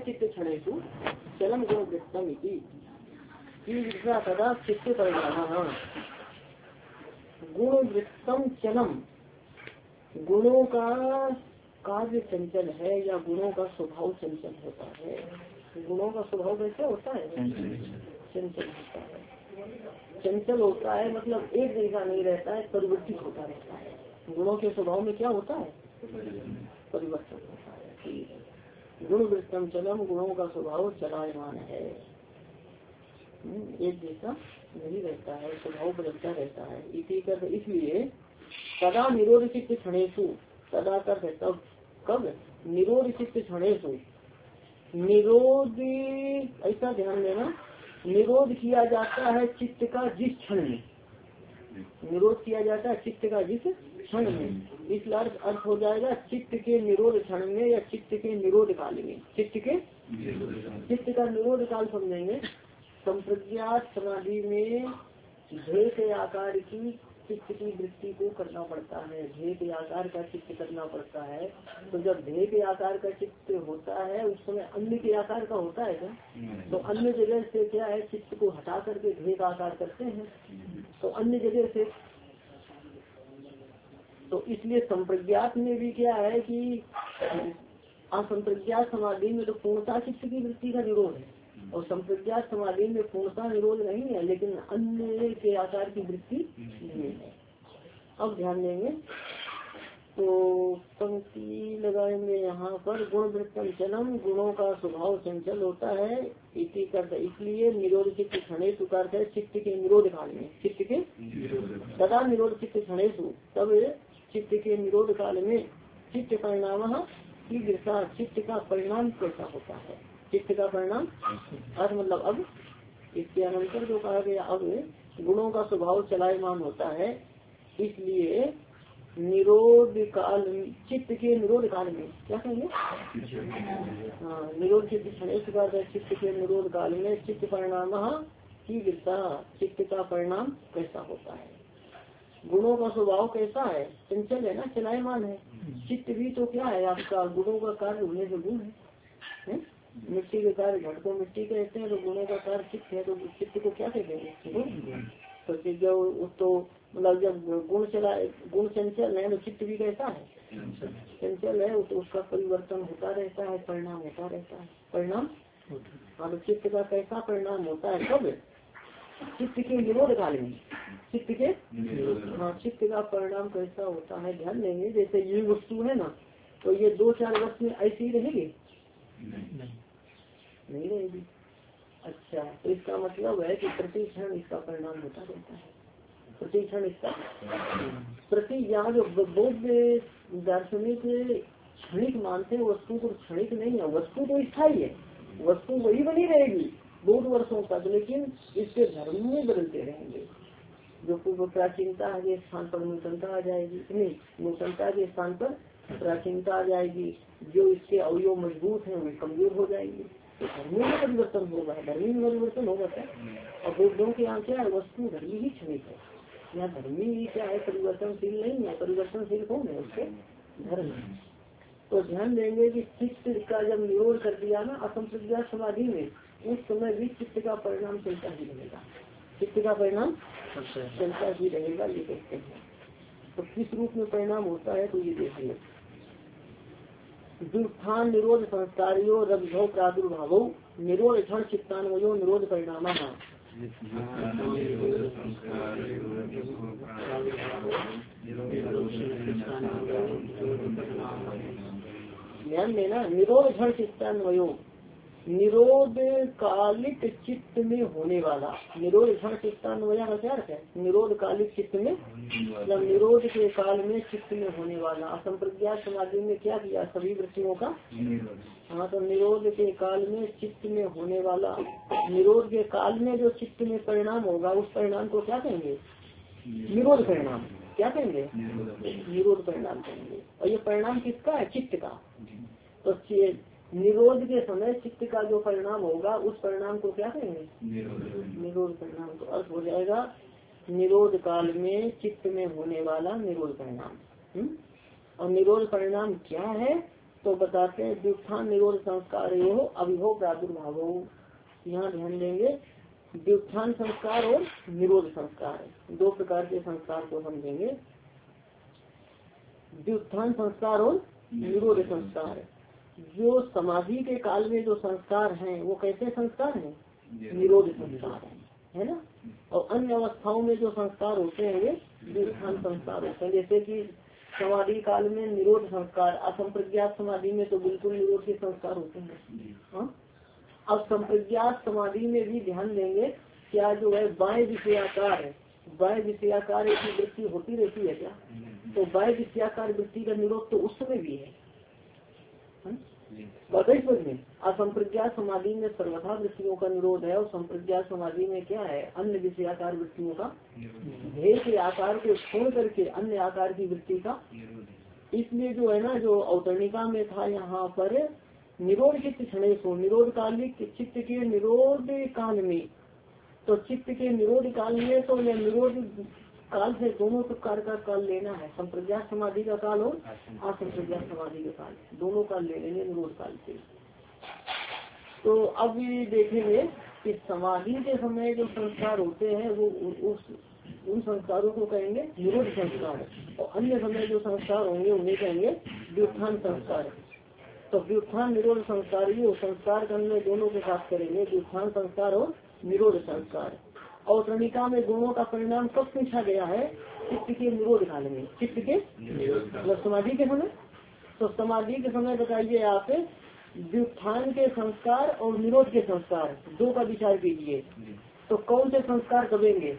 चित्त क्षणेषु चलम गुण वृत्तम इति सदा चित्त परिणाम गुण वृत्तम चलम। गुणों का कार्य चंचल है या गुणों का स्वभाव चंचल होता है। गुणों का स्वभाव कैसे होता है? चंचल होता है। चंचल होता है मतलब एक जैसा नहीं रहता है, परिवर्तित होता रहता है। गुणों के स्वभाव में क्या होता है? परिवर्तन होता है। गुण वृत्तम चलम, गुणों का स्वभाव चलायमान है, एक जैसा नहीं रहता है, स्वभाव बदलता रहता है। इसलिए सदा निरोध चित्त क्षणेषु, सदा कर तब, कब? निरोध चित्त क्षणेषु। निरोध, ऐसा ध्यान देना, निरोध किया जाता है चित्त का जिस क्षण में, निरोध किया जाता है चित्त का जिस क्षण में। इसलिए अर्थ हो जाएगा चित्त के निरोध क्षण में या चित्त के निरोध काल में। चित्त का निरोध काल समझेंगे। संप्रज्ञात समाधि में ध्येय के आकार की चित्त की वृत्ति को करना पड़ता है, ध्येय के आकार का चित्त करना पड़ता है। तो जब ध्येय के आकार का चित्त होता है उस समय अन्य के आकार का होता है क्या? तो अन्य जगह से क्या है, चित्त को हटा करके ध्येय का आकार करते हैं। तो अन्य जगह से, तो इसलिए संप्रज्ञात में भी क्या है कि असंप्रज्ञात समाधि में तो पूर्णता चित्त की वृत्ति का निरोध है, और संप्रज्ञात समाधि में पूर्णता निरोध नहीं है, लेकिन अन्य के आकार की वृत्ति नहीं है। अब ध्यान देंगे तो पंक्ति लगाएंगे यहाँ पर, गुण वृत्तम चलम, गुणों का स्वभाव चंचल होता है। इसी करता, इसलिए निरोध चित्त क्षणेषु करता है चित्त के निरोध काल में, चित्त के सदा निरोध चित्त क्षणेषु, तब चित्त के निरोध काल में चित्त परिणाम की गिरता, चित्त का परिणाम कैसा होता है, चित्त का परिणाम अर्थ मतलब अब इसके अनंतर जो कहा गया, अब गुणों का स्वभाव चलायमान होता है। इसलिए निरोध काल, चित्त के निरोध काल में क्या कहेंगे? हाँ, निरोध चित्त क्षणेषु चित्त के निरोध काल में चित्त परिणाम की गिरता, चित्त का परिणाम कैसा होता है। गुणों का स्वभाव कैसा है? चंचल है ना, चलायमान है। चित्त भी तो क्या है आपका, गुणों का कार्य होने से गुण है। मिट्टी के कार्य घट को मिट्टी कहते हैं, तो गुणों का कार्य चित्त है, तो चित्त को क्या कहते हैं? तो मतलब जब गुण चंचल है तो चित्त भी कैसा है? चंचल है, तो उसका परिवर्तन होता रहता है, परिणाम होता रहता है। परिणाम, हाँ, तो चित्त का कैसा परिणाम होता है? कब? चित्त के निरोध काल में, चित्त के, हाँ, चित्त का परिणाम कैसा होता है ध्यान देंगे। जैसे ये वस्तु है ना, तो ये 2-4 वर्ष में ऐसी ही रहेगी? नहीं रहेगी। अच्छा, तो इसका मतलब है कि प्रति क्षण इसका परिणाम होता रहता है, प्रति क्षण इसका प्रति, यहाँ जो बौद्ध दार्शनिक क्षणिक मानते हैं, वस्तु को क्षणिक नहीं है, वस्तु तो स्थायी है, वस्तु वही बनी रहेगी बहुत वर्षों तक, लेकिन इसके धर्म में बदलते रहेंगे। जो पूर्व प्राचीनता के स्थान पर नूतनता आ जाएगी, नहीं, नूतनता के स्थान पर प्राचीनता आ जाएगी। जो इसके अवयव मजबूत है वे कमजोर हो जाएंगे, तो धर्मी में परिवर्तन होगा, धर्मी में परिवर्तन होगा क्या? और बुद्धों के यहाँ क्या है, वस्तु धर्मी ही क्षणिक है, यहाँ धर्मी ही क्या है, परिवर्तनशील नहीं है। परिवर्तनशील कौन है? उसके धर्म। तो ध्यान देंगे कि चित्त का जब निरोध कर दिया ना असंप्रज्ञात समाधि में, उस समय भी चित्त का परिणाम चलता ही रहेगा, चित्त का परिणाम चलता ही रहेगा, ये कहते हैं। तो किस रूप में परिणाम होता है तो ये देखिए, दुष्ठान निरोध संस्कारियों रविभव प्रादुर्भाव निरोध क्षण चित्तान्वयो निरोध परिणाम। ध्यान देना, निरोध क्षण चित्तान्वयो, निरोध कालिक चित्त में होने वाला, निरोध क्षण चित्तान्वया का क्या अर्थ है? निरोध कालिक चित्त में, मतलब निरोध के काल में चित्त में होने वाला। असंप्रज्ञात समाधि में क्या किया? सभी वृत्तियों का, हाँ, तो निरोध के काल में चित्त में होने वाला, निरोध के काल में जो चित्त में परिणाम होगा उस परिणाम को क्या कहेंगे? निरोध परिणाम। क्या कहेंगे? निरोध परिणाम कहेंगे। और ये परिणाम किसका है? चित्त का। तो निरोध के समय चित्त का जो परिणाम होगा उस परिणाम को क्या कहेंगे? निरोध परिणाम। तो अर्थ हो जाएगा निरोध काल में चित्त में होने वाला निरोध परिणाम। और निरोध परिणाम क्या है? तो बताते हैं व्युत्थान निरोध संस्कार यो अभिभव प्रादुर्भाव। यहाँ ध्यान देंगे व्युत्थान संस्कार और निरोध संस्कार, दो प्रकार के संस्कार को समझेंगे। व्युत्थान संस्कार और निरोध संस्कार, जो समाधि के काल में जो संस्कार हैं वो कैसे संस्कार हैं? निरोध संस्कार है ना। और अन्य अवस्थाओं में जो संस्कार होते हैं वे व्युत्थान संस्कार होते हैं। जैसे कि समाधि काल में निरोध संस्कार, असंप्रज्ञात समाधि में तो बिल्कुल निरोध के संस्कार होते हैं। हाँ, अब संप्रज्ञात समाधि में भी ध्यान देंगे क्या जो है बाएं विषयाकार है, बाएं विषयाकार की वृत्ति होती रहती है क्या? तो बाएं विषयाकार वृत्ति का निरोध तो उस समय भी है। में असंप्रज्ञात समाधि में सर्वथा वृत्तियों का निरोध है और संप्रज्ञात समाधि में क्या है? अन्य विषयाकार वृत्तियों का, ध्येय के आकार को छोड़ करके अन्य आकार की वृत्ति का। इसलिए जो है ना, जो अवतरणिका में था यहाँ पर निरोध चित्त क्षणेशो, निरोध कालिक चित्त के निरोध काल में, तो चित्त के निरोध काल में तो यह निरोध काल से दोनों प्रकार का काल लेना है, संप्रज्ञात समाधि का काल और असंप्रज्ञात समाधि का काल, दोनों काल ले लेंगे निरोध काल से। तो अब ये देखेंगे कि समाधि के समय जो संस्कार होते हैं वो उन संस्कारों को कहेंगे निरोध संस्कार, और अन्य समय जो संस्कार होंगे उन्हें कहेंगे व्युत्थान संस्कार। तो व्युत्थान निरोध संस्कार ये संस्कार करने दोनों के साथ करेंगे, व्युत्थान संस्कार और निरोध संस्कार। और प्रणिका में दोनों का परिणाम कब पूछा गया है? चित्त के निरोध काल में, चित्त के मतलब समाधि के समय। तो समाधि के समय बताइए आप व्युत्थान के संस्कार और निरोध के संस्कार दो का विचार कीजिए, तो कौन से संस्कार करेंगे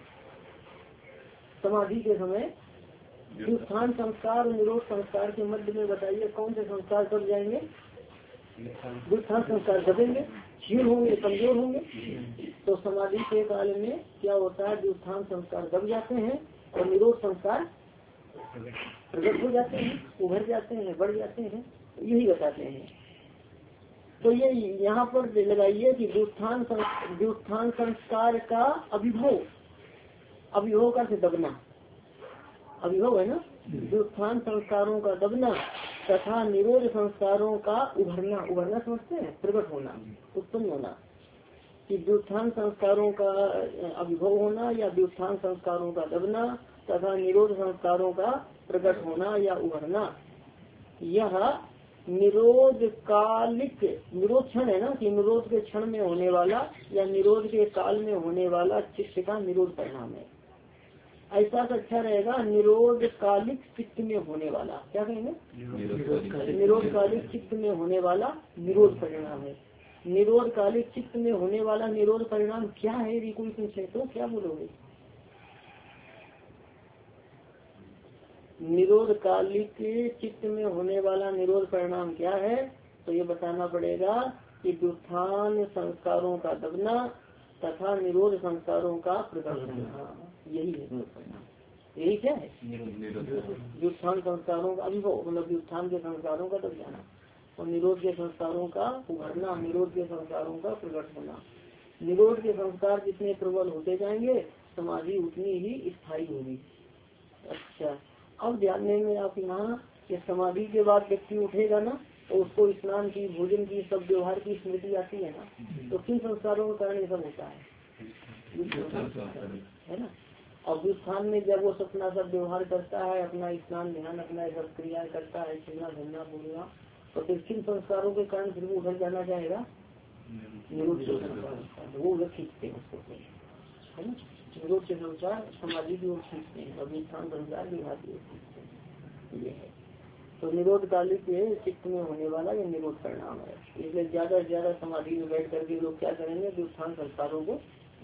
समाधि के समय? व्युत्थान संस्कार और निरोध संस्कार के मध्य में बताइए कौन से संस्कार कर जाएंगे? व्युत्थान संस्कार करेंगे, क्षीण होंगे, कमजोर होंगे। तो समाधि के काल में क्या होता है? व्युत्थान संस्कार दब जाते हैं और निरोध संस्कार प्रकट हो जाते हैं, उभर जाते हैं, बढ़ जाते हैं, यही बताते हैं। तो ये यहाँ पर लगाइए कि व्युत्थान संस्कार का अभिभव, अभिभव का से दबना, अभिभव है ना, व्युत्थान संस्कारों का दबना तथा निरोध संस्कारों का उभरना, उभरना समझते हैं, प्रकट होना, उत्पन्न होना। कि व्युत्थान संस्कारों का अभिभव होना या व्युत्थान संस्कारों का दबना तथा निरोध संस्कारों का प्रकट होना या उभरना, यह निरोध कालिक, निरोध क्षण है ना, कि निरोध के क्षण में होने वाला या निरोध के काल में होने वाला चित्त का निरोध परिणाम है। ऐसा तो अच्छा रहेगा, निरोध कालिक चित्त में होने वाला, क्या कहेंगे? निरोध कालिक चित्त में होने वाला निरोध परिणाम है। निरोध कालिक चित्त में होने वाला निरोध परिणाम क्या है? यदि कोई पूछे तो क्या बोलोगे? निरोध कालिक चित्त में होने वाला निरोध परिणाम क्या है? तो ये बताना पड़ेगा कि व्युत्थान संस्कारों का दबना तथा निरोध संस्कारों का प्रकट होना, यही है निरोध परिणाम। यही क्या है? व्युत्थान संस्कारों का अभिभव, मतलब व्युत्थान के संस्कारों का दब जाना और निरोध के संस्कारों का उभरना, निरोध के संस्कारों का प्रकट होना। निरोध के संस्कार जितने प्रबल होते जाएंगे समाधि उतनी ही स्थायी होगी। अच्छा, अब ध्यान देंगे आप यहाँ कि समाधि के बाद व्यक्ति उठेगा ना तो उसको स्नान की, भोजन की, सब व्यवहार की स्मृति आती है ना, तो किन संस्कारों के कारण ये सब होता है ना। और व्युत्थान में जब वो अपना सब व्यवहार करता है, अपना स्नान ध्यान, अपना सब क्रिया करता है, खेलना घूमना बोलना, तो फिर किन संस्कारों के कारण फिर वो उधर जाना चाहेगा? निरोध के संस्कार, वो उधर खींचते हैं उसको, है ना। निरोध के संस्कार समाधि की ओर खींचते हैं और व्युत्थान संस्कार विवाह की ओर खींचते हैं, ये है। तो निरोध कालिक चित्त में होने वाला ये निरोध परिणाम है। इसलिए ज्यादा से ज्यादा समाधि में बैठ करके लोग क्या करेंगे? व्युत्थान संस्कारों को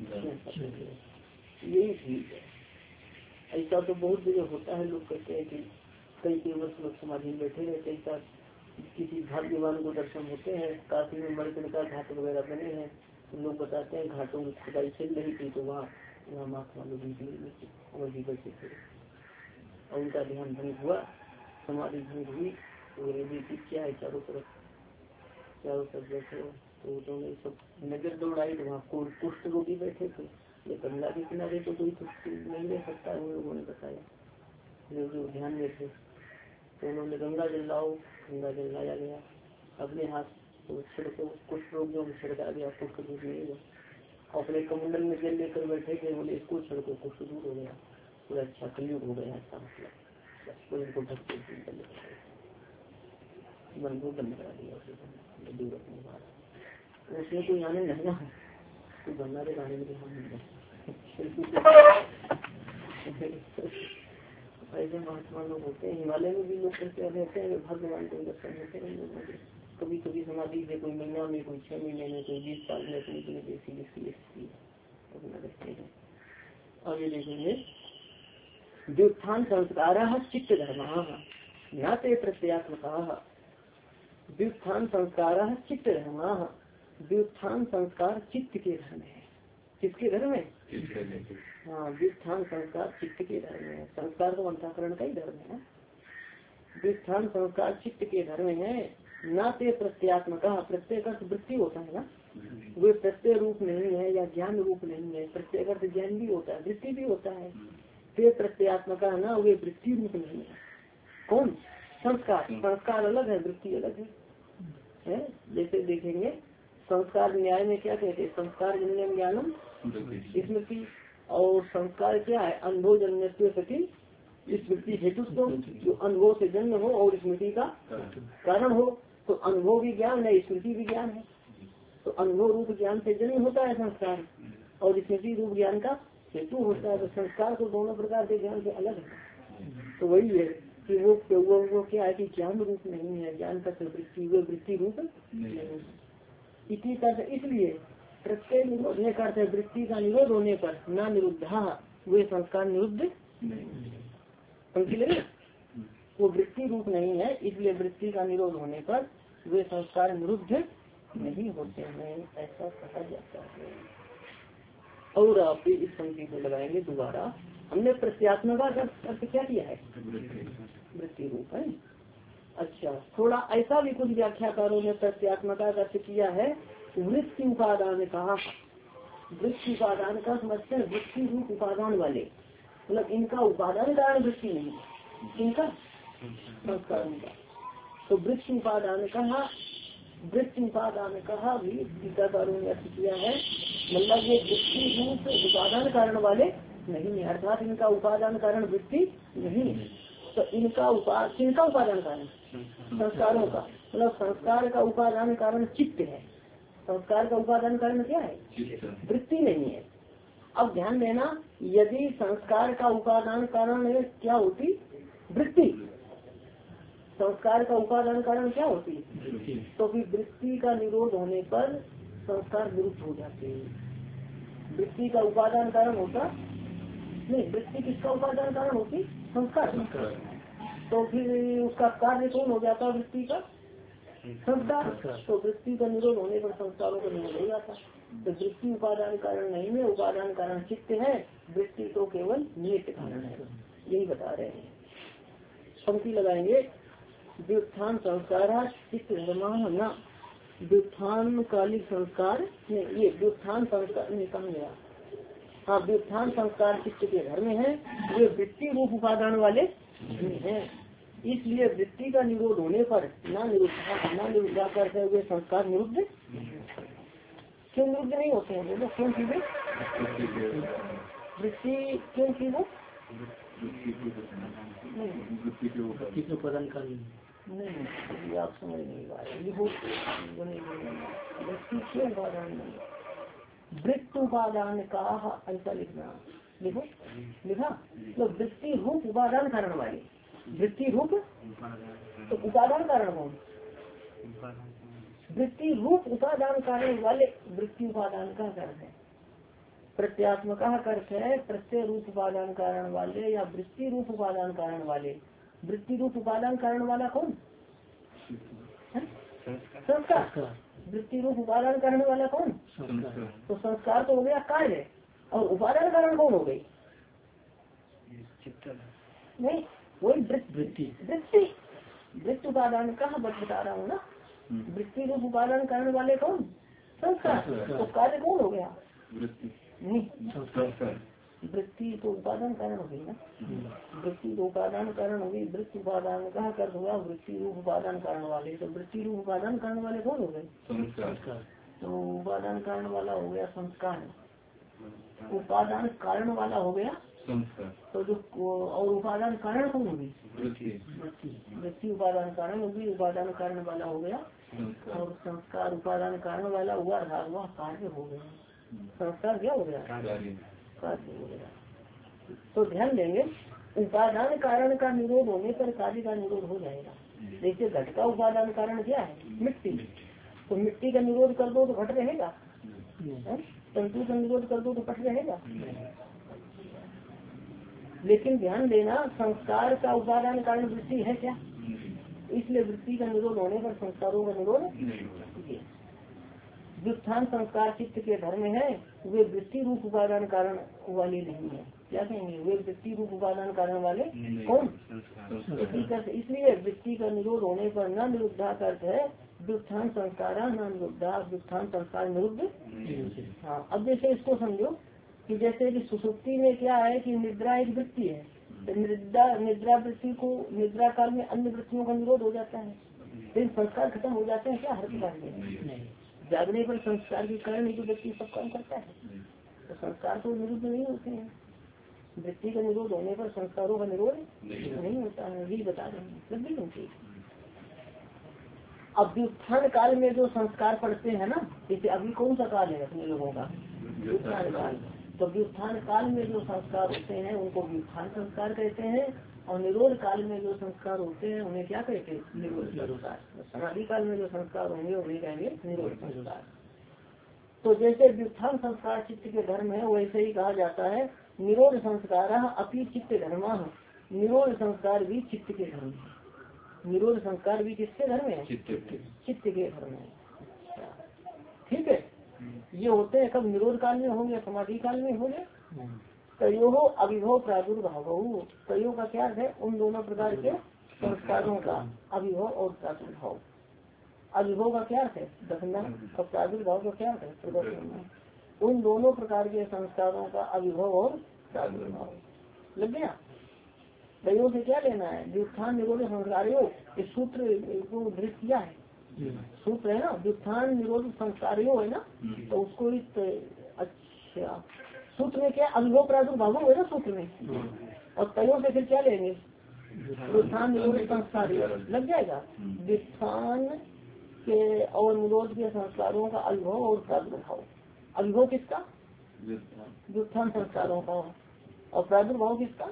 यही ठीक है। ऐसा तो बहुत जगह होता है, लोग कहते हैं कि कई वर्ष लोग समाधि में बैठे रहते हैं, किसी भाग्यवान को दर्शन होते हैं, काशी में मणिकर्णिका घाट वगैरह बने हैं, लोग बताते हैं घाटों की खुदाई चल रही थी तो वहाँ महात्मा लोग निकले बैठे थे और उनका ध्यान भंग हुआ, समाधि भंग हुई, तो क्या है चारों तरफ बैठे, तो उन्होंने सब नजर दौड़ाई तो वहाँ कुष्ठ रोगी बैठे थे, ये गंगा के किनारे तो कोई कुछ नहीं रह सकता है, उन लोगों ने बताया जो ध्यान में थे। तो उन्होंने गंगा जल लाओ, गंगा जल लाया गया, अपने हाथ तो छिड़को, कुछ लोग जो छिड़का गया कुछ दूर नहीं हुआ, अपने कमंडल में जल लेकर बैठे थे, बोले इसको छिड़को कुछ दूर हो गया, पूरा अच्छा कलयुग हो गया, ऐसा मतलब कोई इनको ढक के मन को बंद करा दिया दूर अपने बात, उसमें कोई आनंद नहीं ना, कोई गंगा के गाने में ऐसे महात्मा लोग होते हैं, हिमालय में भी लोग करते रहते हैं, भगवान को दर्शन होते हैं लोगों के, कभी कभी समाधि से कोई महीना में, कोई 6 महीने में, कोई 20 साल में, कोई अपना रहते हैं। और ये देखेंगे व्युत्थान संस्कार चित्त धर्म ज्ञाते प्रत्यात्मका, व्युत्थान संस्कार चित्त धर्म, व्युत्थान संस्कार चित्त के धर्म है, किसके धर्म है? हाँ, व्युत्थान संस्कार चित्त के धर्म है, संस्कार तो अंतःकरण का ही धर्म है। व्युत्थान संस्कार चित्त के धर्म है, ना ते प्रत्यात्मक, प्रत्येक अर्थ वृत्ति होता है ना, वे प्रत्यय रूप नहीं है या ज्ञान रूप नहीं है, प्रत्येक अर्थ ज्ञान भी होता है, वृत्ति भी होता है, ते प्रत्यात्मक ना, वे वृत्ति रूप नहीं है। कौन? संस्कार, संस्कार अलग है, वृत्ति अलग है। जैसे देखेंगे संस्कार न्याय में क्या कहते हैं, संस्कार जन्य ज्ञानम स्मृति, और संस्कार क्या है? अनुभव जन्य सती स्मृति हेतु, जो अनुभव से जन्म हो और स्मृति का कारण हो, तो अनुभव भी ज्ञान है, स्मृति भी ज्ञान है, तो अनुभव रूप ज्ञान से जन्म होता है संस्कार, और स्मृति रूप ज्ञान का हेतु होता है। तो संस्कार को दोनों प्रकार के ज्ञान से अलग है, तो वही है कि वो क्या है कि ज्ञान रूप नहीं है, ज्ञान का वृत्ति, वो वृत्ति रूप नहीं है। इसलिए प्रत्यय निरोधने का अर्थ है वृत्ति का निरोध होने पर ना निरुद्धा, वे संस्कार निरुद्ध नहीं, वो वृत्ति रूप नहीं है, इसलिए वृत्ति का निरोध होने पर वे संस्कार निरुद्ध नहीं होते हैं, ऐसा कहा जाता है। और आप इस पंक्ति को लगाएंगे दोबारा, हमने प्रत्यात्मक अर्थ क्या किया है? वृत्ति रूप है। अच्छा, थोड़ा ऐसा भी कुछ व्याख्याकारों ने प्रत्यात्मक अर्थ किया है, वृत्ति उपादान कहा, वृत्ति उपादान का समझते हैं वृत्ति रूप उपादान वाले, मतलब इनका उपादान कारण वृत्ति नहीं, इनका संस्कार होगा। तो वृत्ति उपादान कहा, वृत्ति उपादान कहा भी टीकाकारों ने अर्थ किया है, मतलब ये वृत्ति रूप उपादान कारण वाले नहीं है, अर्थात इनका उपादान कारण वृत्ति नहीं है। तो इनका उपादान कारण संस्कारों का, मतलब संस्कार का उपादान कारण चित्त है, संस्कार का उपादान कारण क्या है? वृत्ति नहीं है। अब ध्यान देना, यदि संस्कार का उपादान कारण क्या होती? वृत्ति। संस्कार का उपादान कारण क्या होती? तो फिर वृत्ति का निरोध होने पर संस्कार विरुद्ध हो जाते हैं। वृत्ति का उपादान कारण होता नहीं, वृत्ति किसका उपादान कारण होती? संस्कार। तो फिर उसका कार्य कौन हो जाता? वृत्ति का संस्कार। तो वृत्ति का निरोध होने पर संस्कारों का निरोध हो जाता। तो वृत्ति उपादान कारण नहीं है, उपादान कारण चित्त है, वृत्ति तो केवल निमित्त कारण है, यही बता रहे हैं। पंक्ति लगाएंगे, व्युत्थान संस्कार चित्त धर्म न, व्युत्थान कालिक संस्कार, ये व्युत्थान संस्कार नहीं कहा गया, हाँ व्युत्थान संस्कार चित्त के धर्म है, वे वृत्ति रूप उपादान वाले हैं, इसलिए वृत्ति का निरोध होने पर ना निरुद्धा करते हुए संस्कार निरुद्ध क्यों निरुद्ध नहीं होते हैं? बोलो क्यों की वृत्ति क्यों की वो उपादान का नहीं, आप समझ नहीं पा रहे, वृत्ति क्यों उपादान नहीं, वृत्त उपादान का ऐसा लिखना, देखो लिखा तो वृत्ति रूप उपादान कारण वाले, वृत्ति रूप तो उपादान कारण कौन? वृत्ति रूप उपादान कारण वाले, वृत्ति उपादान का कारण है। प्रत्यात्मक अर्थ है प्रत्यय रूप उपादान कारण वाले या वृत्ति रूप उपादान कारण वाले। वृत्ति रूप उपादान कारण वाला कौन? संस्कार। वृत्ति रूप उपादान कारण वाला कौन? तो संस्कार तो हो गया कार्य, और उपादान कारण कौन हो गई? नहीं, वही वृत्ति। वृत्ति उपादान का बता रहा हूँ ना, वृत्ति रूप उपादान कारण वाले कौन? संस्कार। तो कार्य कौन हो गया? नहीं, वृत्ति तो उपादान कारण हो गई ना, वृत्ति तो उपादान कारण होगी। वृत्ति उपादान का कर होगा वृत्ति रूप उपादान कारण वाले। तो वृत्ति रूप उपादान कारण वाले कौन हो गए? तो उपादान कारण वाला हो गया संस्कार, उपादान कारण वाला हो गया संस्कार। तो जो और उपादान कारण कौन होगी? वृत्ति उपादान कारण होगी, उपादान कारण वाला हो गया और संस्कार उपादान कारण वाला हुआ, अर्थात वह कार्य हो गया। संस्कार क्या हो गया? कार्य हो गया। तो ध्यान देंगे उपादान कारण का निरोध होने पर कार्य का निरोध हो जाएगा। जैसे घट का उपादान कारण क्या है? मिट्टी। तो मिट्टी का निरोध कर दो तो घट रहेगा, तंतु का निरोध कर दो तो पट रहेगा। लेकिन ध्यान देना संस्कार का उपादान कारण वृत्ति है क्या? इसलिए वृत्ति का निरोध होने पर संस्कारों का निरोध। व्युत्थान संस्कार चित्त के धर्म है, वे वृत्ति रूप उपादान कारण वाले नहीं है। क्या कहेंगे? वे वृत्ति रूप उपादान कारण वाले कौन? इसलिए वृत्ति का निरोध होने पर न निरुद्धा का अर्थ है व्युत्थान संस्कारा न निरुद्धा, व्युत्थान संस्कार निरुद्ध। हाँ, अब जैसे इसको समझो कि जैसे कि सुसुप्ति में क्या है कि निद्रा एक वृत्ति है, तो निद्रा वृत्ति को निद्रा काल में अन्य वृत्तियों का निरोध हो जाता है, लेकिन संस्कार खत्म हो जाते हैं क्या? हर प्रकार में जागने पर संस्कार के कारण ही जो व्यक्ति सब काम करता है, तो संस्कार तो निरुद्ध नहीं होते हैं। वृत्ति का निरोध होने पर संस्कारों का निरोध नहीं होता है, यही बता रहे हैं। अब व्युत्थान काल में जो संस्कार पड़ते हैं ना, जैसे अभी कौन सा काल है अपने लोगों का? व्युत्थान काल। तो व्युत्थान काल में जो संस्कार होते हैं उनको व्युत्थान संस्कार कहते हैं, और निरोध काल में जो संस्कार होते हैं उन्हें क्या कहते हैं? निरोध संस्कार। समाधि काल में जो संस्कार होंगे उन्हें कहेंगे निरोध संस्कार। तो जैसे व्युत्थान संस्कार चित्त के धर्म है, वैसे ही कहा जाता है निरोध संस्कार अपि चित्त धर्म। निरोध संस्कार भी चित्त के धर्म है। निरोध संस्कार भी किसके धर्म है? चित्त के धर्म है। ठीक है, ये होते हैं कब? निरोध काल में होंगे, समाधि काल में होंगे। तयो अभिभव प्रादुर्भाव। तयो का क्या है? उन दोनों प्रकार के संस्कारों का अभिभव और प्रादुर्भाव। अभिभव का क्या है? दखना, और प्रादुर्भाव का क्या है? प्रदर्शन। उन दोनों प्रकार के संस्कारों का अभिभव और प्रादुर्भाव लग गया। तयो से क्या लेना है? व्युत्थान निरोध संस्कारों, इस सूत्र को उद्धृत किया है, सूत्र है ना, व्युत्थान निरोध संस्कारों है ना, तो उसको अच्छा सूत्र में क्या अभिभव प्रादुर्भाव है ना सूत्र में, और तयो से फिर क्या लेंगे? व्युत्थान निरोध संस्कार लग जाएगा। व्युत्थान के और निरोध के संस्कारों का अभिभव और प्रादुर्भाव। अभिभव किसका? व्युत्थान संस्कारों का, और प्रादुर्भाव किसका?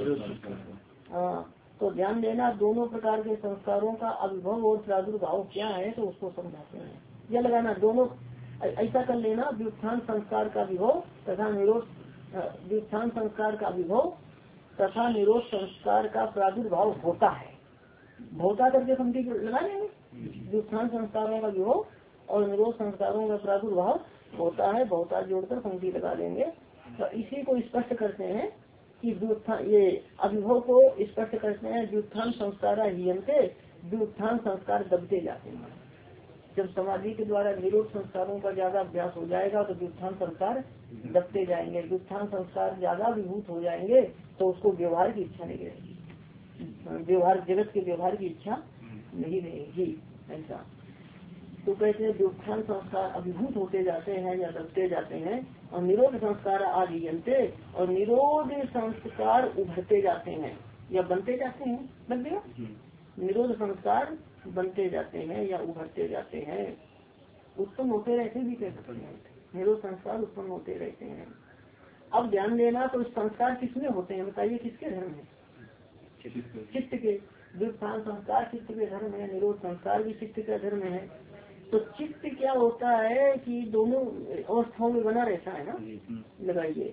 हाँ, तो ध्यान देना दोनों प्रकार के संस्कारों का अभिभव और प्रादुर्भाव क्या है, तो उसको समझाते हैं। यह लगाना दोनों ऐसा कर लेना, व्युत्थान संस्कार का विभव तथा निरोध, व्युत्थान संस्कार का विभव तथा निरोध संस्कार का प्रादुर्भाव होता है। होता करके पंक्ति लगा लेंगे, व्युत्थान संस्कारों का विभव और निरोध संस्कारों का प्रादुर्भाव होता है, बहुता जोड़कर पंक्ति लगा लेंगे। तो इसी को स्पष्ट करते हैं कि व्युत्थान, ये अभिभव को स्पष्ट करते हैं, व्युत्थान संस्कार हियंते, व्युत्थान संस्कार दबते जाते हैं। जब समाधि के द्वारा निरोध संस्कारों का ज्यादा अभ्यास हो जाएगा तो व्युत्थान संस्कार दबते जाएंगे। व्युत्थान संस्कार ज्यादा विभूत हो जाएंगे तो उसको व्यवहार की इच्छा नहीं रहेगी, व्यवहार जगत के व्यवहार की इच्छा नहीं रहेगी। ऐसा तो कहते हैं व्युत्थान संस्कार अभिभूत होते जाते हैं या दबते जाते हैं, और निरोध संस्कार आदियंते, और निरोध संस्कार उभरते जाते हैं या बनते जाते हैं। बन गया, निरोध संस्कार बनते जाते हैं या उभरते जाते हैं, उत्पन्न होते रहते भी कह सकते हैं। निरोध संस्कार उत्पन्न होते रहते हैं। अब ध्यान देना, तो संस्कार किसमें होते हैं बताइए? किसके धर्म है? चित्त के। व्युत्थान संस्कार चित्त के धर्म है, निरोध संस्कार भी चित्त का धर्म है। तो चित्त क्या होता है कि दोनों अवस्थाओं में बना रहता है ना, लगाइए।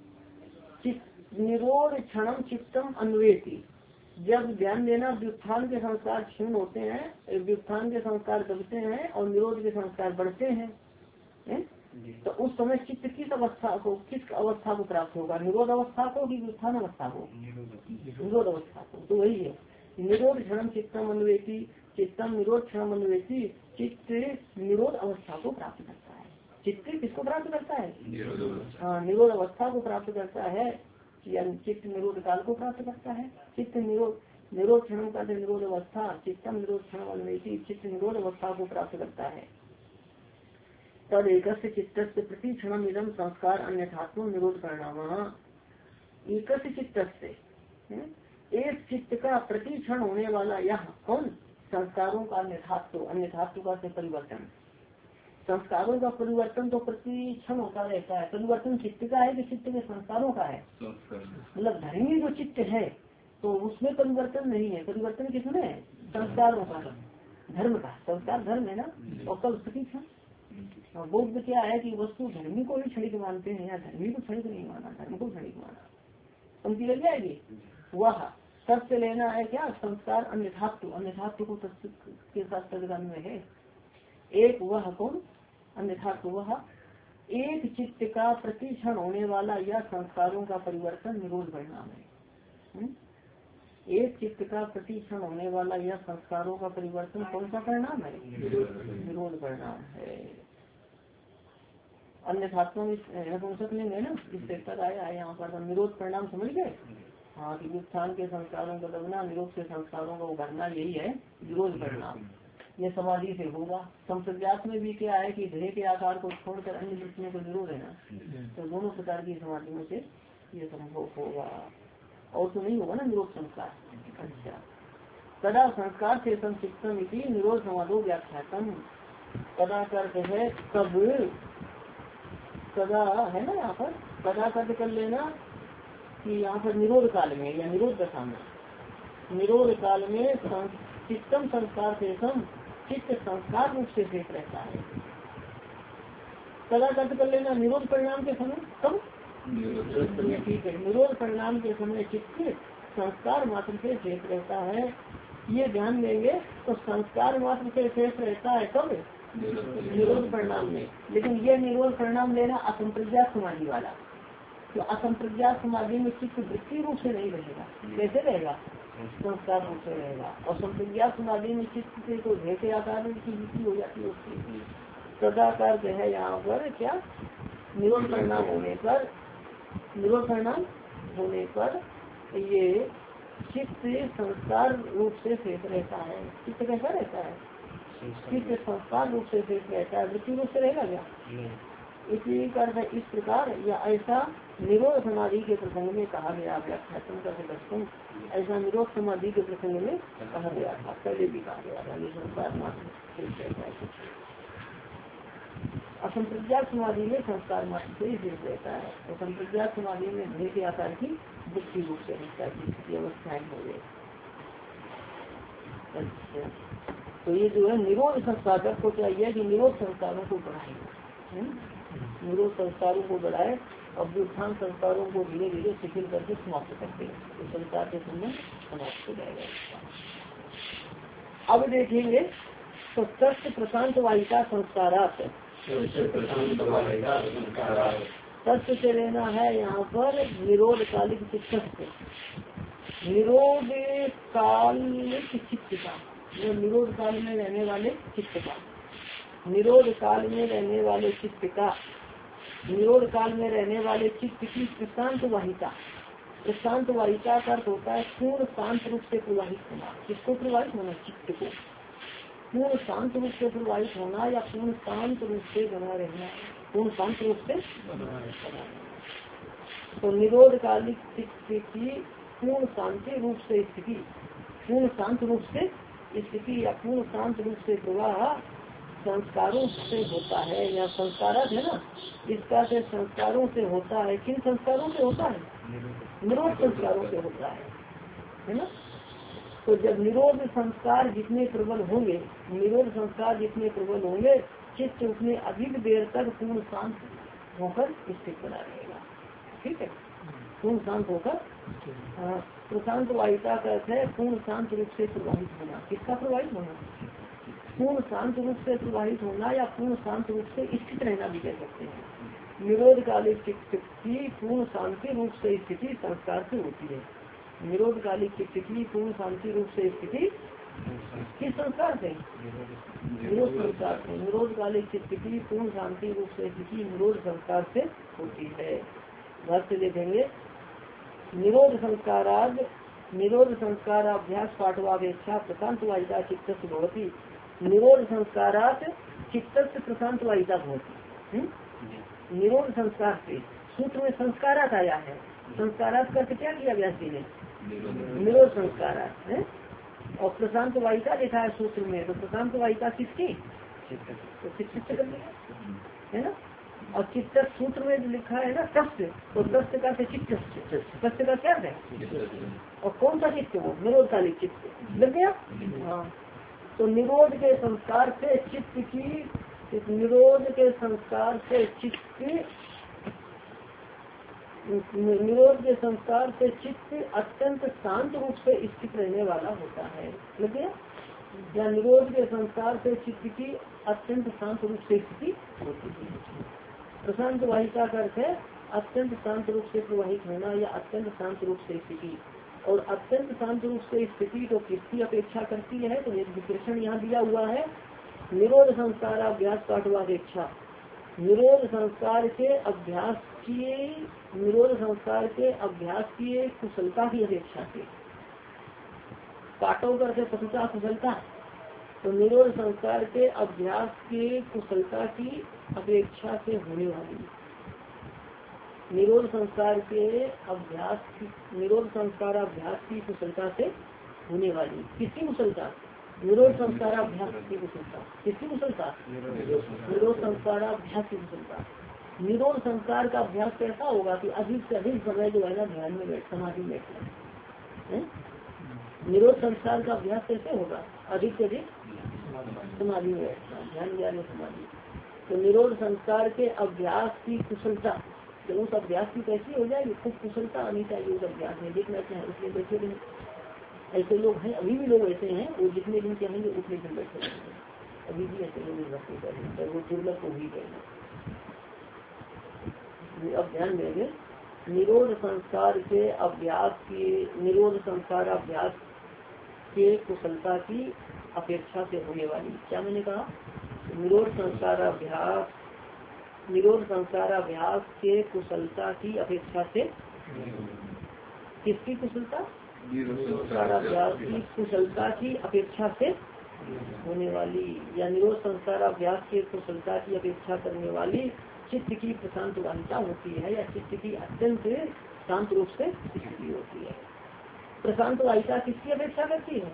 निरोध क्षणम चित्तम अन्वेति। जब ध्यान देना व्युत्थान के संस्कार क्षीण होते हैं, व्युत्थान के संस्कार दबते हैं और निरोध के संस्कार बढ़ते हैं, तो उस समय चित्त किस अवस्था को प्राप्त होगा? निरोध अवस्था को कि व्युत्थान अवस्था को? निरोध अवस्था को। तो वही है, निरोध क्षणम चित्तम अन्वेति, चित्तम निरोध क्षणम अन्वेति, चित्त निरोध अवस्था को प्राप्त करता है। चित्त किसको प्राप्त करता है? हाँ, निरोध अवस्था को प्राप्त करता है, या चित्त निरोध काल को प्राप्त करता है। चित्त निरोध क्षण का निरोध अवस्था, चित्तम निरोध क्षण वाली चित्त निरोध अवस्था को प्राप्त करता है। तद एक चित्त से प्रति क्षण इदम संस्कार अन्यथात्म निरोध परिणाम। एक चित्त से एक चित्त का प्रति क्षण होने वाला यह कौन? संस्कारों का अन्यथात्व का से परिवर्तन। संस्कारों का परिवर्तन तो प्रति क्षण होता रहता है। परिवर्तन चित्त का है कि चित्त के संस्कारों का है? मतलब धर्मी जो चित्त है तो उसमें परिवर्तन नहीं है। परिवर्तन किसमें है? संस्कारों का, धर्म का। संस्कार धर्म है ना, और कल प्रति क्षण। बौद्ध क्या है कि वस्तु धर्मी को ही क्षणिक मानते हैं, या धर्मी को क्षणिक नहीं माना, धर्म को क्षणिक माना। पंक्ति लग जाएगी। वह सबसे लेना है क्या? संस्कार अन्यथात्व को के साथ तदगन में है। एक वह कौन? अन्यथात्व वह एक चित्त का प्रति क्षण होने वाला यह संस्कारों का परिवर्तन निरोध परिणाम है। एक चित्त का प्रति क्षण होने वाला यह संस्कारों का परिवर्तन कौन सा परिणाम है? निरोध परिणाम है। अन्यथात्व लेंगे ना, इससे तक आया है यहाँ पर। निरोध परिणाम समझ गए? हाँ, कि उत्थान के संस्कारों का दबना, निरोध के संस्कारों का उभरना, यही है निरोध परिणाम। ये समाधि से होगा। संप्रज्ञात में भी क्या है कि ध्येय के आकार को छोड़कर अन्य वृत्तियों को निरोध है ना, तो दोनों प्रकार की समाधियों से ये संभव होगा। और तो नहीं होगा ना निरोध संस्कार। अच्छा, कदा संस्कार से संक्षिप्तम इति निरोध समाधो व्याख्यातम। कदा करते है कब, कदा है ना यहाँ पर, कदा कर्त कर लेना कि यहाँ पर निरोध काल में या निरोध दशा में, निरोध काल में चित्तम संस्कार से चित्त संस्कार रूप से शेष रहता है। कदा कर्त कर लेना निरोध परिणाम के समय। कब? ठीक है, निरोध परिणाम के समय चित्त संस्कार मात्र से शेष रहता है। ये ध्यान देंगे। तो संस्कार मात्र से शेष रहता है कब? निरोध परिणाम में। लेकिन ये निरोध परिणाम लेना असंप्रज्ञात समाधि वाला। तो असंप्रज्ञात समाधि में चित्त वृत्ति रूप से नहीं रहेगा। कैसे रहेगा? संस्कार रूप से रहेगा। और संप्रज्ञात समाधि में चित्त से तो ध्येय के आकार की वृत्ति हो जाती है उसकी। सदाकार जो है यहाँ पर क्या? निरोध परिणाम होने पर, निरोध परिणाम होने पर ये चित्त संस्कार रूप से शेष रहता है। चित्त कैसा रहता है? चित्त संस्कार रूप से शेष रहता है। वृत्ति रूप से रहेगा क्या? इसी कर इस प्रकार या ऐसा निरोध समाधि के प्रसंग में कहा गया। व्याख्यातम का दर्शन ऐसा निरोध समाधि के प्रसंग में कहा गया था, पहले भी कहा गया था। ये संस्कार मात्र शेष रहता है। असंप्रज्ञात समाधि में संस्कार मात्र से ही शेष रहता है। तो संप्रज्ञात समाधि में ध्येय के आकार की वृत्ति रूप से रहता है। अवस्थाएं हो गई। अच्छा, तो ये जो है निरोध संस्कारक को चाहिए कि निरोध संस्कारों को बढ़ाए, निरोध संस्कारों को बढ़ाए और व्युत्थान संस्कारों को धीरे धीरे शिथिल करके समाप्त करते हैं। तो संस्कार के समय समाप्त हो जाएगा। अब देखेंगे तो तत्व प्रशांत वाहिका संस्कारात, तत्व से लेना है यहाँ पर निरोध कालिक चित्त। निरोध कालिक चित्त का, निरोध काल में रहने वाले चित्त का, निरोध काल में रहने वाले चित्त का, निरोध काल में रहने वाले चित्त की प्रशांत वाहिका। प्रशांत वाहिका का अर्थ होता है पूर्ण शांत रूप से प्रवाहित होना। किसको प्रवाहित होना? चित्त को पूर्ण शांत रूप से प्रवाहित होना या पूर्ण शांत रूप से बना रहना। पूर्ण शांत रूप से बना रहना। तो निरोध कालिक चित्त की पूर्ण शांति रूप से स्थिति, पूर्ण शांत रूप से स्थिति या पूर्ण शांत रूप से प्रवाह संस्कारों से होता है। या संस्कारक है ना, इसका से संस्कारों से होता है। किन संस्कारों से होता है? निरोध संस्कारों से होता है ना। तो जब निरोध संस्कार जितने प्रबल होंगे, निरोध संस्कार जितने प्रबल होंगे, चित्त उतने अधिक देर तक पूर्ण शांत होकर स्थित बना रहेगा। ठीक है, पूर्ण शांत होकर। प्रशांत वाहिका का अर्थ है पूर्ण शांत रूप से प्रवाहित होना। किसका प्रवाहित होना? पूर्ण शांत रूप से प्रवाहित होना या पूर्ण शांत रूप से स्थित रहना भी कह सकते हैं। निरोध कालिक चित्त की पूर्ण शांति रूप से स्थिति संस्कार से होती है। निरोध कालिक चित्त की पूर्ण शांति रूप से स्थिति किस संस्कार से? निरोध संस्कार से। निरोध कालिक चित्त की पूर्ण शांति रूप से स्थिति निरोध संस्कार से होती है। घर से देखेंगे निरोध संस्काराभ्यास पाठवापेक्षा प्रशांत वाहिता चित्त भवती। निरोध संस्कारात चित्त प्रशांत वाहिता भवती। निरोध संस्कार से सूत्र में संस्कारात आया है। संस्कारात करके क्या किया व्यास जी ने? निरोध संस्कारात है। और प्रशांत वाहिता लिखा है सूत्र में, तो प्रशांत वाहिता किसकी? तो चित्त कर लिया है ना। और चित्त सूत्र में जो लिखा है ना तस्य, तो तस्य का चित्त, तस्य का क्या है? और कौन सा चित्त? वो निरोध कालिक चित्त लग गया। हाँ, तो निरोध के संस्कार से चित्त की, निरोध के संस्कार से चित्त, निरोध के संस्कार से चित्त अत्यंत शांत रूप से स्थित रहने वाला होता है। लग गया। या निरोध के संस्कार से चित्त की अत्यंत शांत रूप से स्थिति होती है। प्रशांत वाहिका का अर्थ है अत्यंत शांत रूप से प्रवाहित होना या अत्यंत शांत रूप से स्थिति। और अत्यंत शांत रूप से स्थिति तो किसकी अपेक्षा करती है? तो विशेषण यहाँ दिया हुआ है निरोध संस्कार अभ्यास पाठवापेक्षा। निरोध संस्कार के अभ्यास किए, निरोध संस्कार के अभ्यास किए कुशलता की अपेक्षा से। पाठों करके पशुता कुशलता, तो निरोध संस्कार के अभ्यास के कुशलता की अपेक्षा से होने वाली, निरोध संस्कार के अभ्यास, निरोध संस्कार अभ्यास की कुशलता से होने वाली। किसकी कुशलता? निरोध संस्कार अभ्यास की कुशलता। किसकी कुशलता? निरोध संस्कार अभ्यास की कुशलता। निरोध संस्कार का अभ्यास कैसा होगा कि अधिक से अधिक समय जो है ना ध्यान में बैठ, समाधि में बैठना। निरोध संस्कार का अभ्यास कैसे होगा? अधिक से अधिक समाधि में बैठना, ध्यान ज्ञान में समाधि। तो निरोध संस्कार के अभ्यास की कुशलता, तो उस अभ्यास की कैसी हो जाएगी? खूब कुशलता आनी चाहिए उस अभ्यास में, देखना चाहे उसमें बैठे रहें। ऐसे लोग हैं, अभी भी लोग ऐसे हैं, वो जितने दिन चाहेंगे उतने दिन बैठे रहेंगे। अभी भी ऐसे लोग भक्ति कर रहे हैं, वो दुर्लभ को भी करेंगे। अब ध्यान देंगे निरोध संस्कार के अभ्यास की, निरोध संस्कार अभ्यास के कुशलता की अपेक्षा से होने वाली। क्या मैंने कहा? निरोध संस्कार अभ्यास, निरोध संस्कार अभ्यास के कुशलता की अपेक्षा से, किसकी कुशलता? संस्कार अभ्यास की कुशलता की अपेक्षा से होने वाली, या निरोध संस्कार अभ्यास के कुशलता की अपेक्षा करने वाली चित्त की प्रशांत वाहिता होती है, या चित्त की अत्यंत शांत रूप से स्थिति होती है। प्रशांत वाहिता किसकी अपेक्षा करती है?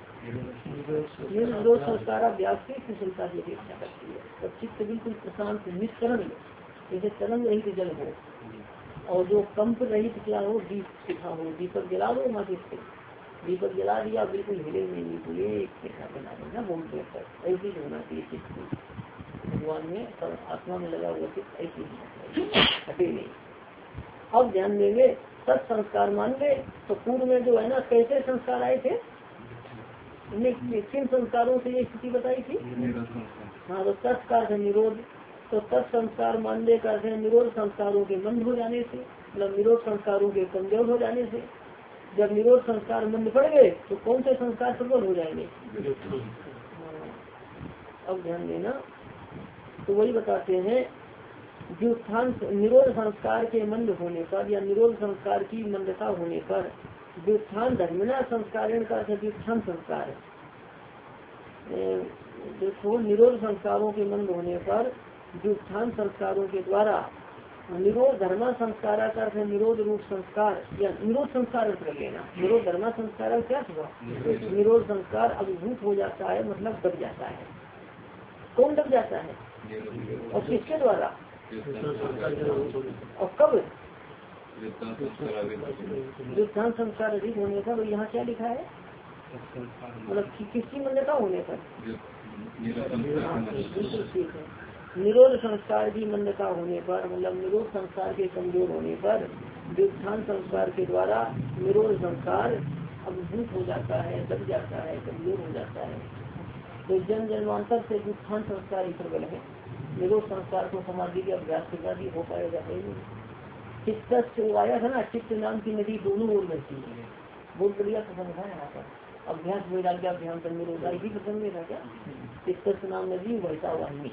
निरोध संस्कार अभ्यास की कुशलता की अपेक्षा करती है। तो चित्त बिल्कुल प्रशांत निष्करण, जैसे तरंग रहित जल हो, और जो कंप रहित क्या हो, दीप शिखा हो। दीपक जला दो ना, किससे दीपक जला दिया बिल्कुल हिले नहीं, बिल्कुल एक शिखा बना देना बहुत देर तक। ऐसी होना चाहिए चित्त भगवान में, आत्मा में लगा हुआ चित्त ऐसी होना चाहिए, हटे नहीं। अब ध्यान देंगे सत्संस्कार मान गए, तो पूर्व में जो है ना कैसे संस्कार आए थे, किन संस्कारों से ये स्थिति बताई थी? हाँ, तो तत्कार से निरोध, तो तत्संस्कार मानने का निरोध संस्कारों के मंद हो जाने से, मतलब निरोध संस्कारों के कमजोर हो जाने से। जब निरोध संस्कार मंद पड़ गए तो कौन से संस्कार प्रबल हो जाएंगे? अब ध्यान देना, तो वही बताते हैं व्युत्थान, निरोध संस्कार के मंद होने पर या निरोध संस्कार की मंदता होने पर, व्युत्थान धर्मिणा संस्कारण का व्युत्थान संस्कार, देखो निरोध संस्कारों के मंद होने पर व्युत्थान संस्कारों के द्वारा निरोध धर्मा संस्कार का निरोध रूप संस्कार या निरोध संस्कार कर लेना। निरोध धर्मा संस्कार क्या हुआ? निरोध संस्कार अभिभूत हो जाता है, मतलब दब जाता है। कौन दब जाता है? और किसके द्वारा? और कब? व्युत्थान संस्कार अधिक होने पर। और यहाँ क्या लिखा है? मतलब किसकी मंदता होने पर? ठीक है, निरोध संस्कार की मंदता होने पर, मतलब निरोध संस्कार के कमजोर होने पर व्युत्थान संस्कार के द्वारा निरोध संस्कार अभिभूत हो जाता है, दब जाता है, कमजोर हो जाता है। तो जन्म जन्मांतर से व्युत्थान संस्कार ही प्रबल है। निरोध संस्कार को समाधि के अभ्यास के बाद ही हो पाएगा। चित्त से आया था ना, चित्त नाम की नदी दोनों ओर बहती है। बहुत बढ़िया समझा है यहाँ पर। अभ्यास वैराग्याभ्याम निरोधा ही प्रसंग में था क्या। चित्त नाम नदी वैसा वाहिनी।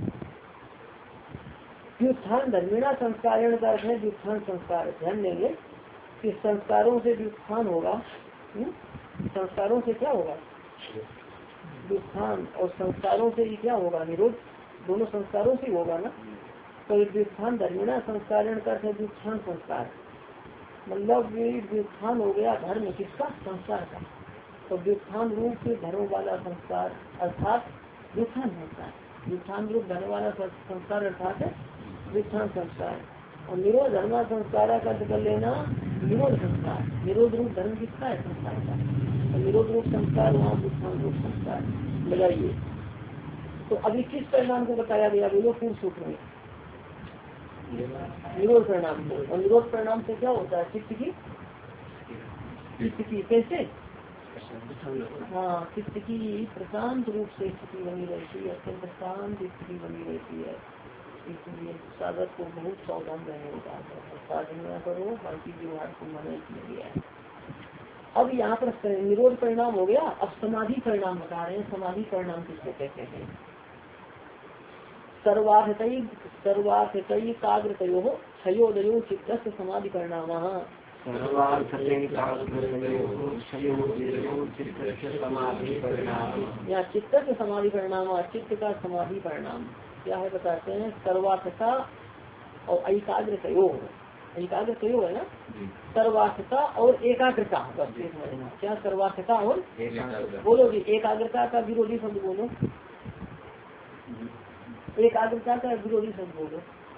व्युत्थान धर्मिणा संस्कारण का अर्थ है व्युत्थान संस्कार। ध्यान देंगे कि संस्कारों से व्युत्थान होगा। संस्कारों से क्या होगा व्युत्थान, और संस्कारों से ही क्या होगा निरोध। दोनों संस्कारों से होगा ना। तो व्युत्थान धर्मिणा संस्कारण का अर्थ है व्युत्थान संस्कार, मतलब व्युत्थान हो गया धर्म किसका, संस्कार का। तो व्युत्थान रूप धर्म वाला संस्कार अर्थात व्युत्थान संस्कार, व्युत्थान रूप धर्म वाला संस्कार अर्थात है व्युत्थान संस्कार। और निरोध धर्म संस्कार का अर्थ कर लेना निरोध संस्कार। निरोध रूप धर्म किसका है, संस्कार का। तो निरोध रूप संस्कार वहाँ व्युत्थान रूप संस्कार लगाइए। तो अभी किस परिणाम को बताया गया बोलो पूर्व सूत्र में, निरोध परिणाम को। और निरोध परिणाम से क्या होता है, चित्त की कैसे, हाँ चित्त की प्रशांत रूप से स्थिति बनी रहती है, अत्यंत शांत स्थिति बनी रहती है। इसलिए साधक को बहुत सावधान रहने का साधना करो, बाकी व्यवहार को मना किया गया है। अब यहाँ पर निरोध परिणाम हो गया। अब समाधि परिणाम बता रहे हैं। समाधि परिणाम किसको कहते हैं, सर्वार्थतई काग्रतयो क्षयोदयो चित्तस्य समाधि परिणाम। यहाँ चित्त से समाधि परिणाम, चित्त का समाधि परिणाम क्या है बताते हैं। सर्वार्थता और एकाग्रतयो, एकाग्रतयो है ना, सर्वार्थता और एकाग्रता। बस क्या सर्वार्थता और बोलो जी, एकाग्रता का विरोधी शब्द बोलो, एकाग्रता का विरोधी शब्द बोलो।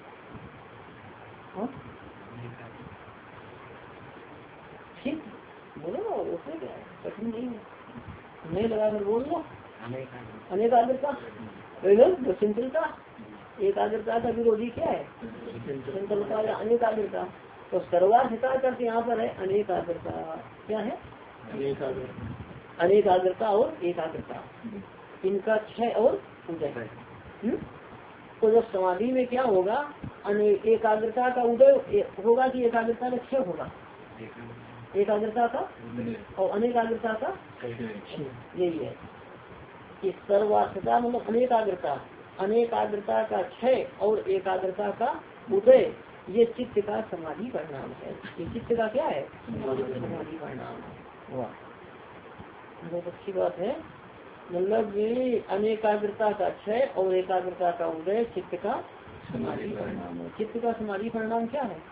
ठीक बोलो ना, उसमें क्या है, कठिन नहीं है, नहीं लगाकर बोल लो। अनेकाग्रता चंचलता, एकाग्रता का विरोधी क्या है, चंचलता या अनेकाग्रता। तो सर्वार्थता करके यहाँ पर है अनेकाग्रता। क्या है, अनेकाग्रता और एकाग्रता, इनका क्षय और उदय। तो जब समाधि में क्या होगा, एकाग्रता का उदय होगा कि एकाग्रता का क्षय होगा, एकाग्रता का और अनेकाग्रता का यही है कि सर्वार्थता मतलब अनेकाग्रता, अनेकाग्रता का क्षय और एकाग्रता का उदय, ये चित्त का समाधि परिणाम है। ये चित्त का क्या है, समाधि परिणाम है। वाह बहुत अच्छी बात है। मतलब ये अनेकाग्रता का क्षय और एकाग्रता का उदय चित्त का समाधि परिणाम है। चित्त का समाधि परिणाम क्या है,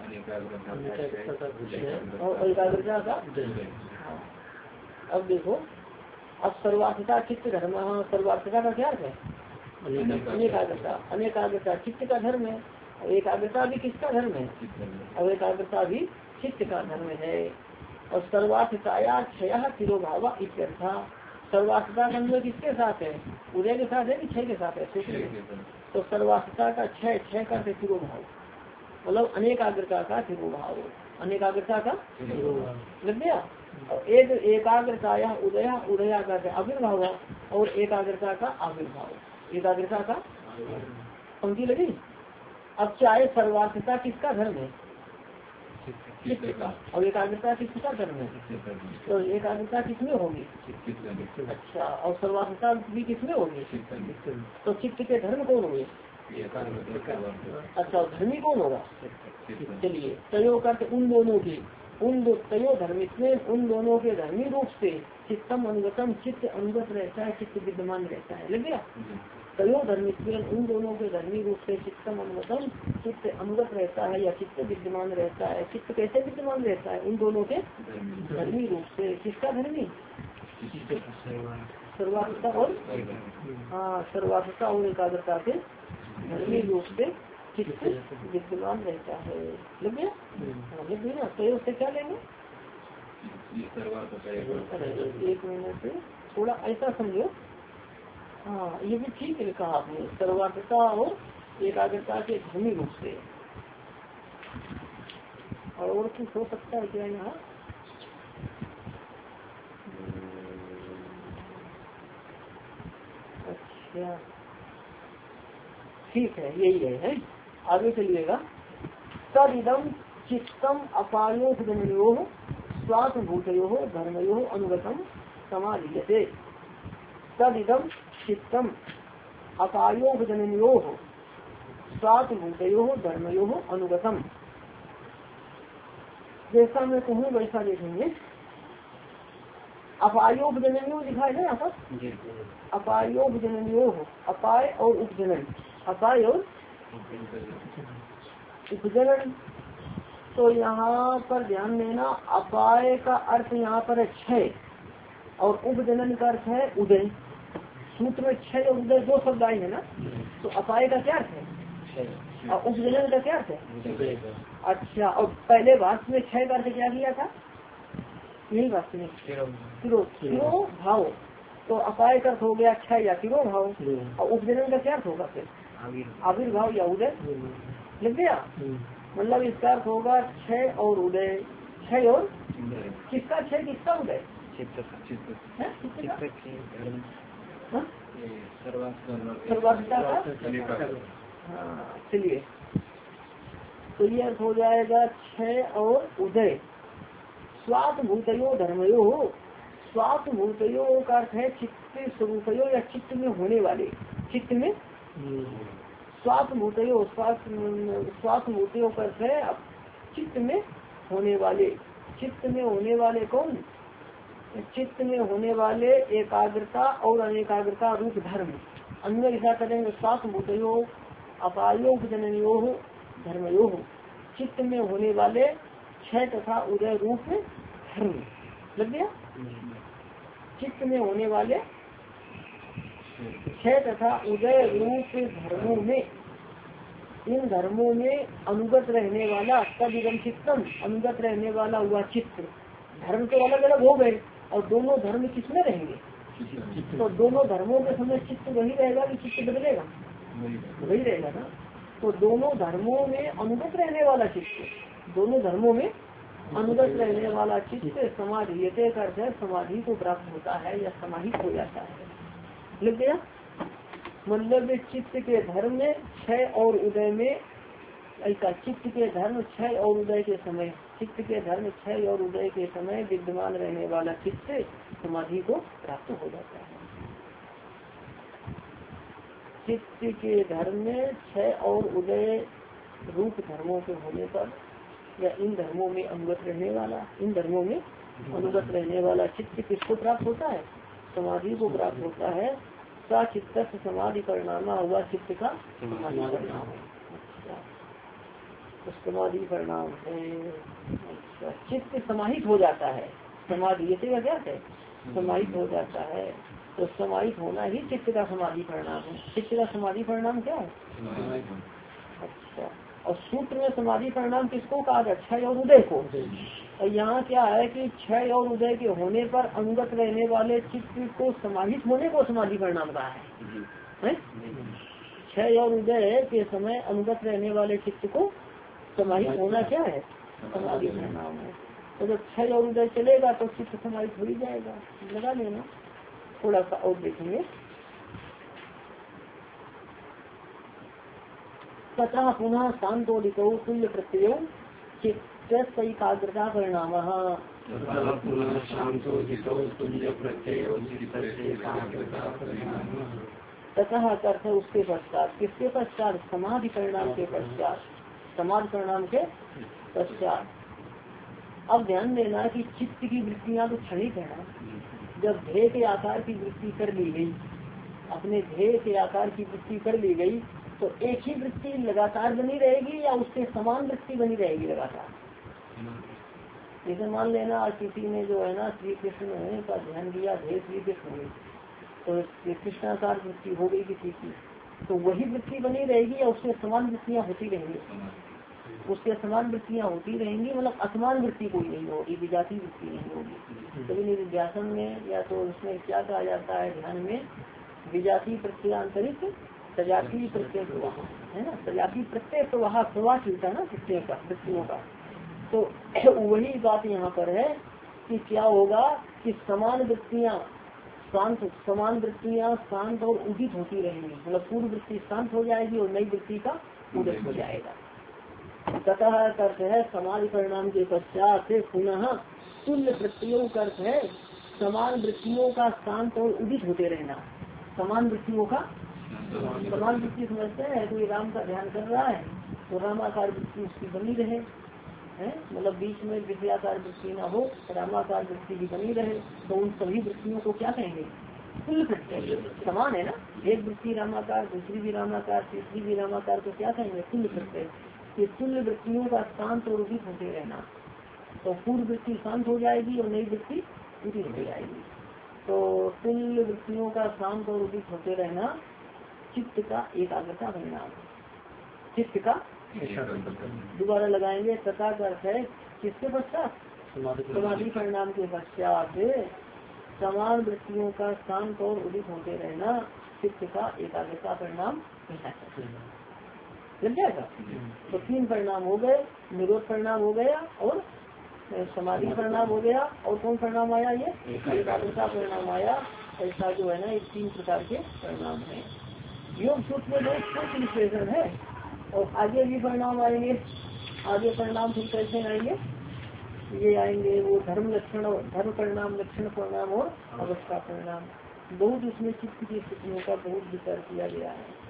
और एकाग्रता का। अब देखो, अब सर्वार्थता चित्त धर्म, सर्वार्थता का क्या है, अनेकाग्रता। अनेकाग्रता चित्त का धर्म है, और एकाग्रता भी किसका धर्म है, और एकाग्रता भी चित्त का धर्म है। और सर्वार्थताया क्षय तिरोभाव इत्यर्था। सर्वार्थता का अन्वय किसके साथ है, उदय के साथ है कि क्षय के साथ है, तो सर्वार्थता का क्षय, क्षय का तिरोभाव मतलब अनेकाग्रता का तिरोभाव, अनेकाग्रता का लग गया। और एक एकाग्रता या उदया, उदया का आविर्भाव और एकाग्रता का आविर्भाव, एकाग्रता का पंक्ति लगी। अब चाहे सर्वार्थता किसका धर्म है, चित्त का, और एकाग्रता किसका धर्म है, तो एकाग्रता किसमें होगी, अच्छा, और सर्वार्थता भी किसमें होगी, तो चित्त के धर्म कौन होंगे, अच्छा धर्मी कौन होगा। चलिए तयो करते उन दोनों की, तयो धर्मित में उन दोनों के धर्मी रूप से चित्तम अनुगतम, चित्त अनुगत रहता है, चित्त विद्यमान रहता है। लग गया, तयो धर्मित में उन दोनों के धर्मी रूप से चित्तम अनुगतम, चित्त अनुगत रहता है या चित्त विद्यमान रहता है। चित्त कैसे विद्यमान रहता है, उन दोनों के धर्मी रूप से। किसका धर्मी, सर्वार्थता और हाँ सर्वार्थता और एकाग्रता के धर्मी रूप से चित्त विद्यमान रहता है। लग गया, लग गया ना। तो उससे क्या लेंगे, एक मिनट से थोड़ा ऐसा समझो। हाँ ये भी ठीक है कहा आपने, सर्वार्थता और एकाग्रता के धर्मी रूप से। और कुछ हो सकता है क्या यहाँ, अच्छा ठीक है यही है। आगे चलिएगा। तद इदम चित्तम अपायो गमयो स्वात्म भूतयो धर्मयो अनुगतम समाधीयते तदिदं चित्तम अपायोपजननयोः स्वात्मभूतयोः धर्मयोः अनुगतम। जैसा मैं कहूँ वैसा देखेंगे। अपायोपजननयोः लिखा है ना यहाँ पर, अपायोपजननयोः, अपाय और उपजनन, अपाय और उपजनन। तो यहाँ पर ध्यान देना, अपाय का अर्थ यहाँ पर है क्षय और उपजनन का अर्थ है उदय। सूत्र में क्षय और उदय दो शब्द आए हैं ना, तो अपाय का क्या अर्थ है और उपजनन का क्या अर्थ है। अच्छा, और पहले भाष्य में क्षय का अर्थ क्या किया था, यही भाष्य में तिरो भाव। तो अपाय का अर्थ हो गया क्षय या तिरो भाव, और उपजनन का क्या अर्थ होगा फिर आविर्भाव या उदय, लग गया। मतलब इसका अर्थ होगा क्षय और उदय, क्षय और किसका क्षय किसका उदय, सर्वाधिकता का। हाँ चलिए, तो ये अर्थ हो जाएगा क्षय और उदय। स्वात्मभूतयो धर्मयो, स्वात्मभूतयो का अर्थ है चित्त स्वरूपयो या चित्त में होने वाले, चित्त में स्वात्मभूतयो, स्वात्मभूतयो का अर्थ है चित्त में होने वाले। चित्त में होने वाले कौन, चित्त में होने वाले एकाग्रता और अनेकाग्रता रूप धर्म। अन्य ऐसा करेंगे स्वात्मभूतयो अपायोपजननयोः धर्मयोः, चित्त में होने वाले क्षय तथा उदय रूप धर्म, लग गया। चित्त में होने वाले क्षय तथा उदय रूप धर्मों में, इन धर्मों में अनुगत रहने वाला तदिदं चित्तम, अनुगत रहने वाला हुआ चित्त। धर्म तो अलग अलग हो गए और दोनों धर्म किसमें रहेंगे, तो दोनों धर्मों के समय चित्त वही रहेगा कि चित्त बदलेगा, वही रहेगा ना। तो दोनों धर्मों में अनुगत रहने वाला चित्त, दोनों धर्मों में अनुगत रहने वाला चित्त समाधीयते का अर्थ है समाधि को प्राप्त होता है या समाहित हो जाता है, लग गया। मतलब चित्त के धर्म में क्षय और उदय में, ऐसा चित्त के धर्म क्षय और उदय के समय, चित्त के धर्म क्षय और उदय के समय विद्यमान रहने वाला चित्त समाधि को प्राप्त हो जाता है। चित्त के धर्म में क्षय और उदय रूप धर्मों के होने पर, या इन धर्मों में अनुगत रहने वाला, इन धर्मों में अनुगत रहने वाला चित्त किसको प्राप्त होता है, समाधि को प्राप्त होता है। सा चित्त समाधि परिणाम हुआ, चित्त का समाधि परिणाम, समाधि परिणाम है। अच्छा, चित्त समाहित हो जाता है, समाधि ये का क्या है, समाहित हो जाता है। तो समाहित होना ही चित्त का समाधि परिणाम है। चित्त का समाधि परिणाम क्या है। अच्छा, और सूत्र में समाधि परिणाम किसको कहा गया, क्षय और उदय को। और यहाँ क्या है कि क्षय और उदय के होने पर अनुगत रहने वाले चित्त को समाहित होने को समाधि परिणाम कहा है। क्षय और उदय के समय अनुगत रहने वाले चित्त को समाहित होना क्या है, समाधि परिणाम है। तो जब क्षय और उदय चलेगा तो चित्त समाहित हो ही जाएगा, लगा लेना। थोड़ा सा और देखेंगे। तथा पुनः शांतोदितो तुल्य प्रत्यय चित्त एकाग्रता परिणाम। तथा अर्थ है उसके पश्चात, किसके पश्चात, समाधि परिणाम के पश्चात, समाधि परिणाम के पश्चात। अब ध्यान देना कि चित्त की वृत्तियां तो क्षणिक है ना। जब ध्येय के आकार की वृत्ति कर ली गई, अपने ध्येय के आकार की वृत्ति कर ली गई, तो एक ही वृत्ति लगातार बनी रहेगी या उसके समान वृत्ति बनी रहेगी लगातार। जैसे मान लेना किसी ने जो है ना श्री कृष्ण का ध्यान दिया, ध्येय श्री कृष्ण हुई, तो कृष्णाकार वृत्ति हो गई किसी की, तो वही वृत्ति बनी रहेगी या उसके समान वृत्तियाँ होती रहेंगी, उसके समान वृत्तियाँ होती रहेंगी। मतलब असमान वृत्ति कोई नहीं होगी, विजाती वृत्ति नहीं होगी। कभी निध्यासन में या तो उसमें क्या कहा जाता है, ध्यान में विजाती प्रत्ययांतरित सजाती प्रत्यय प्रवाह है ना, सजाती प्रत्यय प्रवाह, प्रवाह चलता है ना प्रत्यय का, वृत्तियों का। तो वही बात यहाँ पर है कि क्या होगा कि समान वृत्तियाँ शांत, समान वृत्तियाँ शांत और उदित होती रहेंगी। मतलब पूर्व वृत्ति शांत हो जाएगी और नई वृत्ति का उदय हो जाएगा। तथा अर्थ है समाधि परिणाम के पश्चात पुनः तुल्य प्रत्ययों का अर्थ है समान वृत्तियों का शांत और उदित होते रहना। समान वृत्तियों का, समान वृत्ति समझते हैं, कोई राम का ध्यान कर रहा है तो रामाकार वृत्ति उसकी बनी रहे, है मतलब बीच में विषयाकार वृत्ति ना हो, रामाकार वृत्ति भी बनी रहे, तो उन सभी वृत्तियों को क्या कहेंगे? तुल्य प्रत्यय। समान है ना, एक वृत्ति रामाकार, दूसरी भी रामाकार, तीसरी भी रामाकार, तो क्या कहेंगे? तुल्य प्रत्यय। ये तुल्य वृत्तियों का शांत और उदित होते रहना, तो पूर्व वृत्ति शांत हो जाएगी और नई वृत्ति उदित हो जाएगी। तो तुल्य वृत्तियों का शांत और उदित होते रहना चित्त का एकाग्रता परिणाम। चित्त का दोबारा लगाएंगे, तथा का अर्थ है किसके पश्चात? समाधि परिणाम के पश्चात समान वृत्तियों का शांत और उदित होते रहना चित्त का एकाग्रता परिणाम लग जाएगा। तो 3 परिणाम हो गए, निरोध परिणाम हो गया और समाधि परिणाम हो गया, और कौन परिणाम आया? ये एकाग्रता परिणाम आया। ऐसा जो है ना, ये 3 प्रकार के परिणाम है। योग सूत्र में बहुत विश्लेषण है और आगे भी परिणाम आएंगे। आगे परिणाम फिर कैसे आएंगे? ये आएंगे वो धर्म लक्षण और धर्म परिणाम, लक्षण परिणाम और अवस्था परिणाम। बहुत उसमें चित्त की स्थितियों का बहुत विचार किया गया है।